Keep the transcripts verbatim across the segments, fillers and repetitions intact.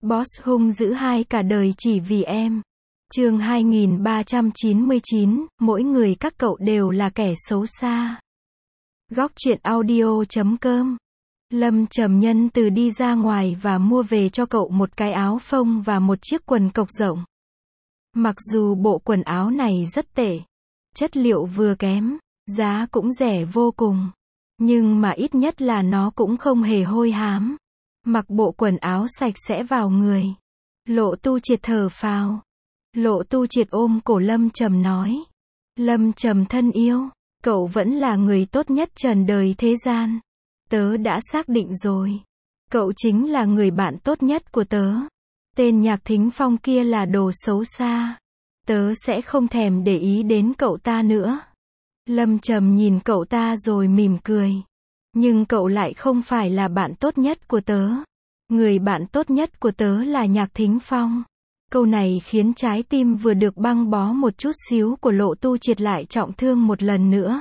Boss hung dữ hai cả đời chỉ vì em. Chương hai nghìn ba trăm chín mươi chín, mỗi người các cậu đều là kẻ xấu xa. Góc truyện audio chấm com. Lâm Trầm nhân từ đi ra ngoài và mua về cho cậu một cái áo phông và một chiếc quần cộc rộng. Mặc dù bộ quần áo này rất tệ, chất liệu vừa kém, giá cũng rẻ vô cùng, nhưng mà ít nhất là nó cũng không hề hôi hám. Mặc bộ quần áo sạch sẽ vào người. Lộ Tu Triệt thở phào. Lộ Tu Triệt ôm cổ Lâm Trầm nói. Lâm Trầm thân yêu, cậu vẫn là người tốt nhất trần đời thế gian. Tớ đã xác định rồi. Cậu chính là người bạn tốt nhất của tớ. Tên Nhạc Thính Phong kia là đồ xấu xa. Tớ sẽ không thèm để ý đến cậu ta nữa. Lâm Trầm nhìn cậu ta rồi mỉm cười. Nhưng cậu lại không phải là bạn tốt nhất của tớ. Người bạn tốt nhất của tớ là Nhạc Thính Phong. Câu này khiến trái tim vừa được băng bó một chút xíu của Lộ Tu Triệt lại trọng thương một lần nữa.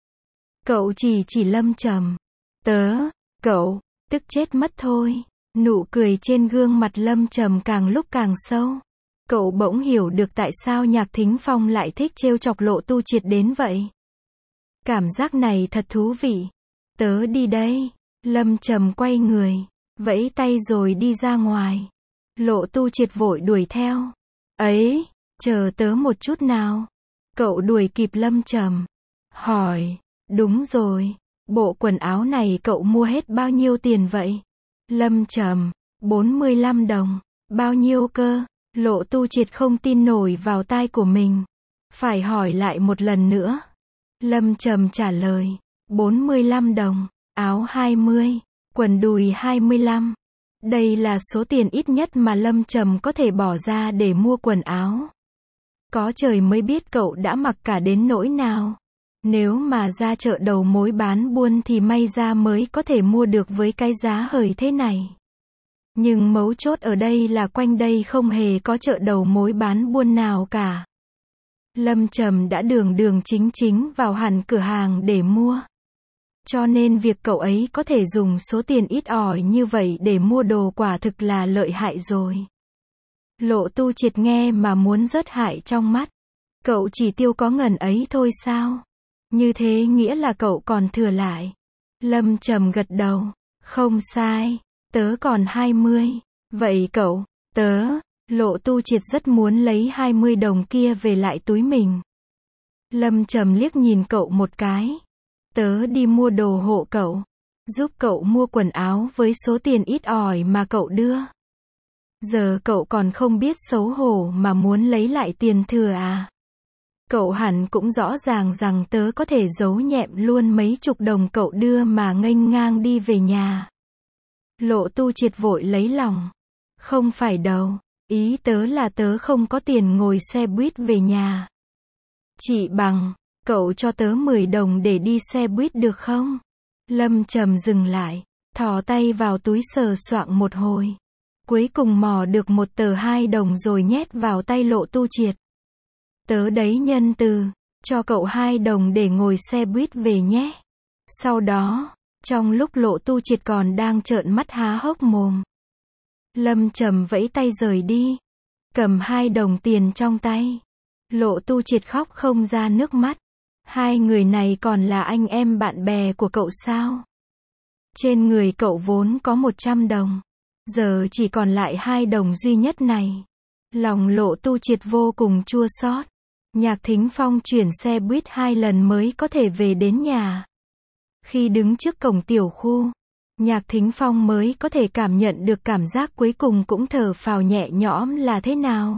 Cậu chỉ chỉ Lâm Trầm. Tớ, cậu, tức chết mất thôi. Nụ cười trên gương mặt Lâm Trầm càng lúc càng sâu. Cậu bỗng hiểu được tại sao Nhạc Thính Phong lại thích trêu chọc Lộ Tu Triệt đến vậy. Cảm giác này thật thú vị. Tớ đi đây. Lâm Trầm quay người, vẫy tay rồi đi ra ngoài. Lộ Tu Triệt vội đuổi theo. Ấy, chờ tớ một chút nào. Cậu đuổi kịp Lâm Trầm. Hỏi, đúng rồi, bộ quần áo này cậu mua hết bao nhiêu tiền vậy? Lâm Trầm, bốn mươi lăm đồng. Bao nhiêu cơ? Lộ Tu Triệt không tin nổi vào tai của mình. Phải hỏi lại một lần nữa. Lâm Trầm trả lời, bốn mươi lăm đồng, áo hai mươi, quần đùi hai mươi lăm. Đây là số tiền ít nhất mà Lâm Trầm có thể bỏ ra để mua quần áo. Có trời mới biết cậu đã mặc cả đến nỗi nào. Nếu mà ra chợ đầu mối bán buôn thì may ra mới có thể mua được với cái giá hời thế này. Nhưng mấu chốt ở đây là quanh đây không hề có chợ đầu mối bán buôn nào cả. Lâm Trầm đã đường đường chính chính vào hẳn cửa hàng để mua. Cho nên việc cậu ấy có thể dùng số tiền ít ỏi như vậy để mua đồ quả thực là lợi hại rồi. Lộ Tu Triệt nghe mà muốn rớt hại trong mắt. Cậu chỉ tiêu có ngần ấy thôi sao? Như thế nghĩa là cậu còn thừa lại. Lâm Trầm gật đầu. Không sai, tớ còn hai mươi. Vậy cậu, tớ, Lộ Tu Triệt rất muốn lấy hai mươi đồng kia về lại túi mình. Lâm Trầm liếc nhìn cậu một cái. Tớ đi mua đồ hộ cậu. Giúp cậu mua quần áo với số tiền ít ỏi mà cậu đưa. Giờ cậu còn không biết xấu hổ mà muốn lấy lại tiền thừa à? Cậu hẳn cũng rõ ràng rằng tớ có thể giấu nhẹm luôn mấy chục đồng cậu đưa mà nghênh ngang đi về nhà. Lộ Tu Triệt vội lấy lòng. Không phải đâu, ý tớ là tớ không có tiền ngồi xe buýt về nhà. Chị Bằng, cậu cho tớ mười đồng để đi xe buýt được không? Lâm Trầm dừng lại, thò tay vào túi sờ soạng một hồi. Cuối cùng mò được một tờ hai đồng rồi nhét vào tay Lộ Tu Triệt. Tớ đấy nhân từ, cho cậu hai đồng để ngồi xe buýt về nhé. Sau đó, trong lúc Lộ Tu Triệt còn đang trợn mắt há hốc mồm, Lâm Trầm vẫy tay rời đi, cầm hai đồng tiền trong tay. Lộ Tu Triệt khóc không ra nước mắt. Hai người này còn là anh em bạn bè của cậu sao? Trên người cậu vốn có một trăm đồng, giờ chỉ còn lại hai đồng duy nhất này. Lòng Lộ Tu Triệt vô cùng chua xót. Nhạc Thính Phong chuyển xe buýt hai lần mới có thể về đến nhà. Khi đứng trước cổng tiểu khu, Nhạc Thính Phong mới có thể cảm nhận được cảm giác cuối cùng cũng thở phào nhẹ nhõm là thế nào.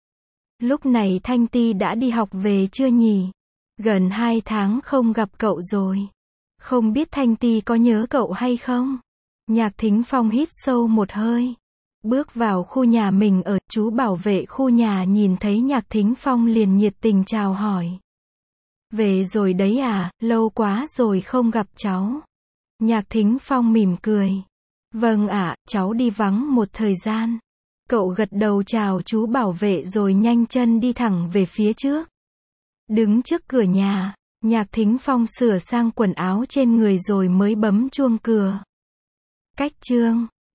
Lúc này Thanh Ti đã đi học về chưa nhỉ? Gần hai tháng không gặp cậu rồi. Không biết Thanh Ti có nhớ cậu hay không? Nhạc Thính Phong hít sâu một hơi. Bước vào khu nhà mình ở, chú bảo vệ khu nhà nhìn thấy Nhạc Thính Phong liền nhiệt tình chào hỏi. Về rồi đấy à, lâu quá rồi không gặp cháu. Nhạc Thính Phong mỉm cười. Vâng ạ, cháu đi vắng một thời gian. Cậu gật đầu chào chú bảo vệ rồi nhanh chân đi thẳng về phía trước. Đứng trước cửa nhà, Nhạc Thính Phong sửa sang quần áo trên người rồi mới bấm chuông cửa. Cách chương